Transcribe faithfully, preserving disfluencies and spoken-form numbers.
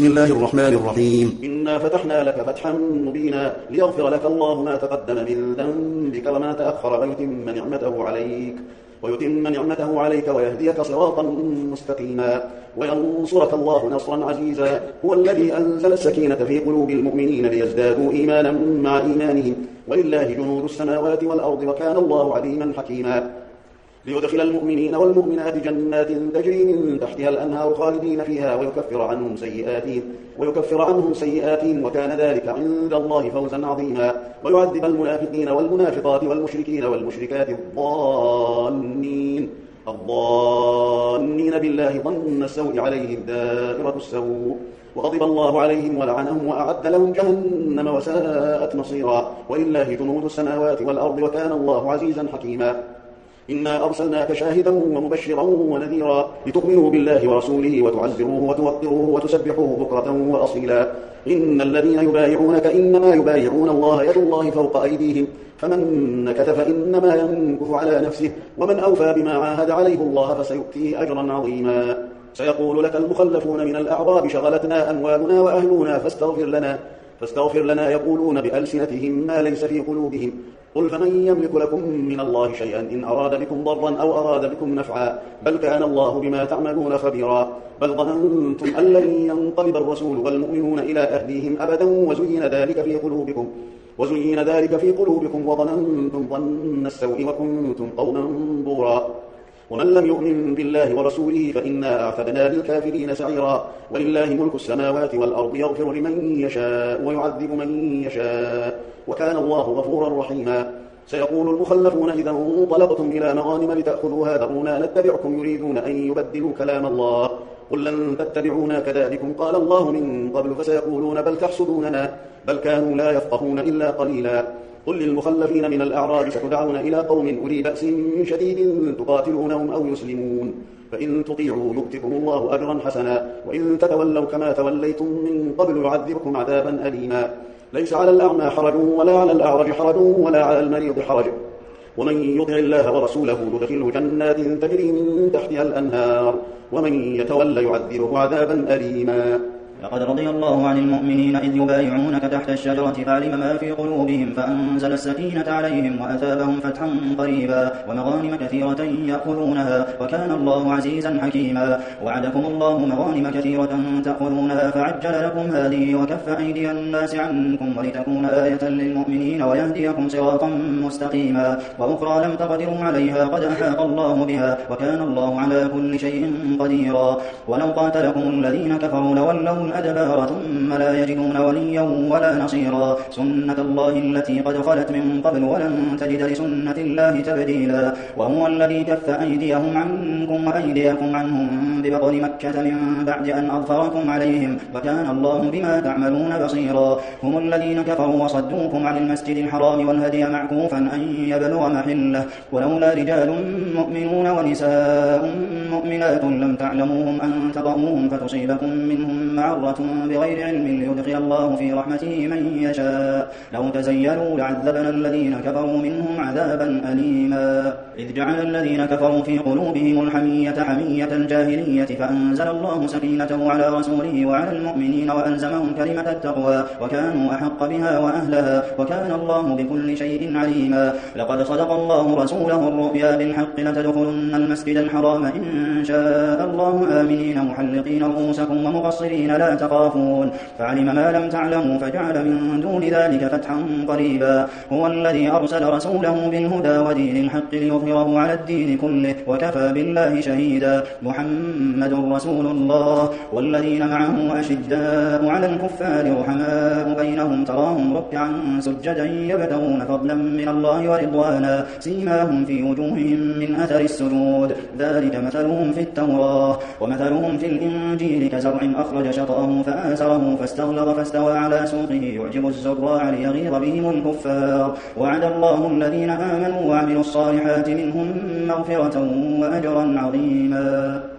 بسم الله الرحمن الرحيم. إنا فتحنا لك فتحا مبينا ليغفر لك الله ما تقدم من ذنبك وما تأخر ويتم نعمته عليك ويتم نعمته عليك ويهديك صراطا مستقيما وينصرك الله نصرا عزيزا. هو الذي أنزل السكينة في قلوب المؤمنين ليزدادوا إيمانا مع إيمانهم ولله جنود السماوات والأرض وكان الله عليما حكيما. ليدخل المؤمنين والمؤمنات جنات تجري من تحتها الأنهار خالدين فيها ويكفر عنهم سيئاتهم ويكفر عنهم سيئاتهم وكان ذلك عند الله فوزا عظيما. ويعذب المنافقين والمنافقات والمشركين والمشركات الضالين الضالين بالله ظن السوء عليهم دائرة السوء وغضب الله عليهم ولعنهم وأعد لهم جهنم وساءت مصيرا. ولله جنود السماوات والأرض وكان الله عزيزا حكيما. إنا أرسلناك شاهدا ومبشرا ونذيرا لتؤمنوا بالله ورسوله وتعزروه وتوقروه وتسبحوه بكرة وأصيلا. إن الذين يبايعونك إنما يبايعون الله يد الله فوق أيديهم فمن نكث فإنما ينكث على نفسه ومن أوفى بما عاهد عليه الله فسيؤتيه أجرا عظيما. سيقول لك المخلفون من الأعراب شغلتنا أموالنا وأهلنا فاستغفر لنا فاستغفر لنا يقولون بألسنتهم ما ليس في قلوبهم قل فمن يملك لكم من الله شيئا إن أراد بكم ضرا أو أراد بكم نفعا بل كان الله بما تعملون خبيرا. بل ظننتم أن لن ينقلب الرسول والمؤمنون إلى أهليهم أبدا وزين ذلك في قلوبكم وزين ذلك في قلوبكم وظننتم ظن السوء وكنتم قوما بورا. ومن لم يؤمن بالله ورسوله فإنا أعتدنا للكافرين سعيرا. ولله ملك السماوات والأرض يغفر لمن يشاء ويعذب من يشاء وكان الله غفورا رحيما. سيقول المخلفون إذا انطلقتم إلى مغانم لتأخذوها ذرونا نتبعكم يريدون أن يبدلوا كلام الله قل لن تتبعونا كذلكم قال الله من قبل فسيقولون بل تحسدوننا بل كانوا لا يفقهون إلا قليلا. قل للمخلفين من الأعراب ستدعون إلى قوم أولي بأس شديد تقاتلونهم أو يسلمون فإن تطيعوا يؤتكم الله أجرا حسنا وإن تتولوا كما توليتم من قبل يعذبكم عذابا أليما. ليس على الأعمى حرج ولا على الأعرج حرج ولا على المريض حرج ومن يطع الله ورسوله يدخله جنات تجري من تحتها الأنهار ومن يتولى يعذبه عذابا أليما. لقد رضي الله عن المؤمنين إذ يبايعونك تحت الشجرة فعلم ما في قلوبهم فأنزل السكينة عليهم وأثابهم فتحا قريبا ومغانم كثيرة يأخذونها وكان الله عزيزا حكيما. وعدكم الله مغانم كثيرة تأخذونها فعجل لكم هذه وكف أيدي الناس عنكم ولتكون آية للمؤمنين ويهديكم صراطا مستقيما. وأخرى لم تقدروا عليها قد أحاط الله بها وكان الله على كل شيء قديرا. ولو قاتلكم الذين كفروا لولوا الأدبار ثم لا يجدون وليا ولا نصيرا. سنة الله التي قد خلت من قبل ولن تجد لسنة الله تبديلا. وهو الذي كف أيديهم عنكم وأيديكم عنهم ببطن مكة من بعد أن أظفركم عليهم وكان الله بما تعملون بصيرا. هم الذين كفروا وصدوكم عن المسجد الحرام والهدي معكوفا أن يبلغ محله ولولا رجال مؤمنون ونساء مؤمنات لم تعلموهم أن تطؤوهم فتصيبكم منهم معرة بغير علم ليدخل الله في رحمته من يشاء. لو تزيلوا لعذبنا الذين كفروا منهم عذابا أليما. إذ جعل الذين كفروا في قلوبهم الحمية حمية الجاهلية فأنزل الله سكينته على رسوله وعلى المؤمنين وألزمهم كلمة التقوى وكانوا أحق بها وأهلها وكان الله بكل شيء عليما. لقد صدق الله رسوله الرؤيا بالحق لتدخلن المسجد الحرام إن شاء الله آمنين محلقين رؤوسكم ومقصرين لا تخافون فعلم ما لم تعلموا فجعل من دون ذلك فتحا قريبا. هو الذي أرسل رسوله بالهدى ودين الحق ليظهره على الدين كله وكفى بالله شهيدا. محمد رسول الله والذين معه أشداء على الكفار رحماء بينهم تراهم ركعا سجدا يبتغون فضلا من الله ورضوانا سيماهم في وجوههم من أثر السجود ذلك مثلهم في التوراة ومثلهم في الإنجيل كزرع أخرج شطأه فآزره فاستغلظ فاستوى على سوقه يعجب الزراع ليغيظ بهم الكفار. وعد الله الذين آمنوا وعملوا الصالحات منهم مغفرة وأجرا عظيما.